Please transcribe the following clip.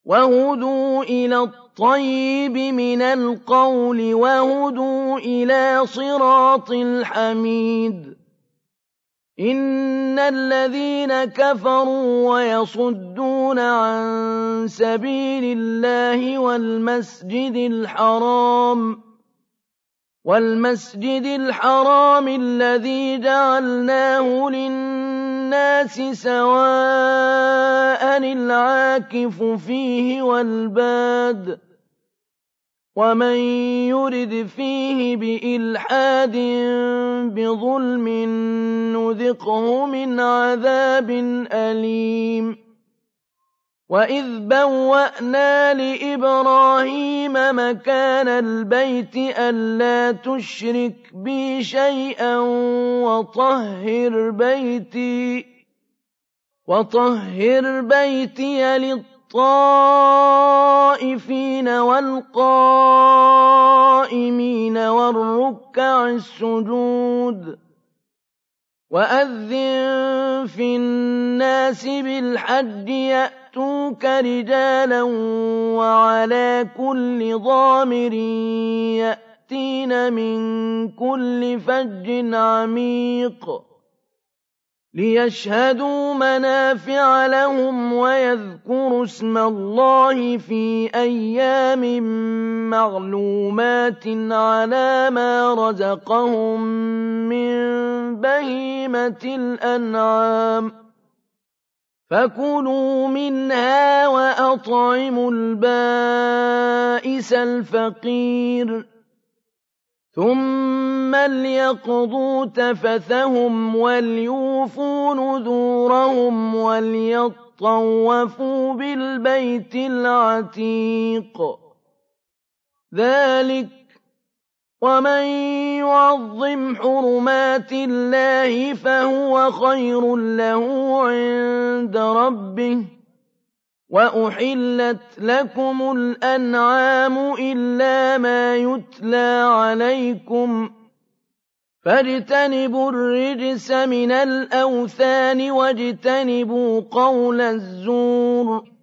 وهدوا إلى الطيب من القول وهدوا إلى صراط الحميد إن الذين كفروا ويصدون عن سبيل الله والمسجد الحرام الذي جعلناه للناس سواء العاكف فيه والباد ومن يرد فيه بإلحاد بظلم نذقه من عذاب أليم وإذ بوأنا لإبراهيم مكان البيت ألا تشرك بي شيئا وطهر بيتي للطائفين والقائمين والركع السجود وأذن في الناس بالحج يأتوك رجالا وعلى كل ضامر يأتين من كل فج عميق ليشهدوا منافع لهم ويذكروا اسم الله في أيام معلومات على ما رزقهم من بهيمة الأنعام فكلوا منها وأطعموا البائس الفقير ثم ليقضوا تفثهم وليوفوا نذورهم وليطوفوا بالبيت العتيق ذلك ومن يعظم حرمات الله فهو خير له عند ربه وأحلت لكم الأنعام إلا ما يتلى عليكم فاجتنبوا الرجس من الأوثان واجتنبوا قول الزور